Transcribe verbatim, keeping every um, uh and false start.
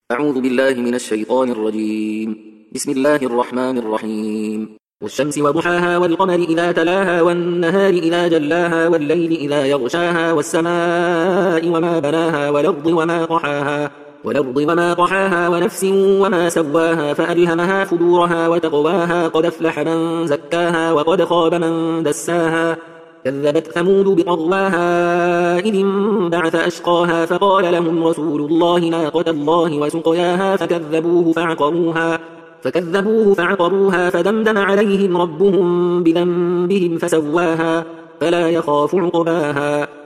أعوذ بالله من الشيطان الرجيم. بسم الله الرحمن الرحيم. والشمس وضحاها والقمر إذا تلاها والنهار إذا جلاها والليل إذا يغشاها والسماء وما بناها والأرض وما طحاها والأرض وما طحاها ونفس وما سواها فألهمها فجورها وتقواها قد أفلح من زكاها وقد خاب من دساها كذبت ثمود بطغواها إذ انبعث أشقاها فقال لهم رسول الله ناقة الله وسقياها فكذبوه فعقروها فكذبوه فعقروها فدمدم عليهم ربهم بذنبهم فسواها فلا يخاف عقباها.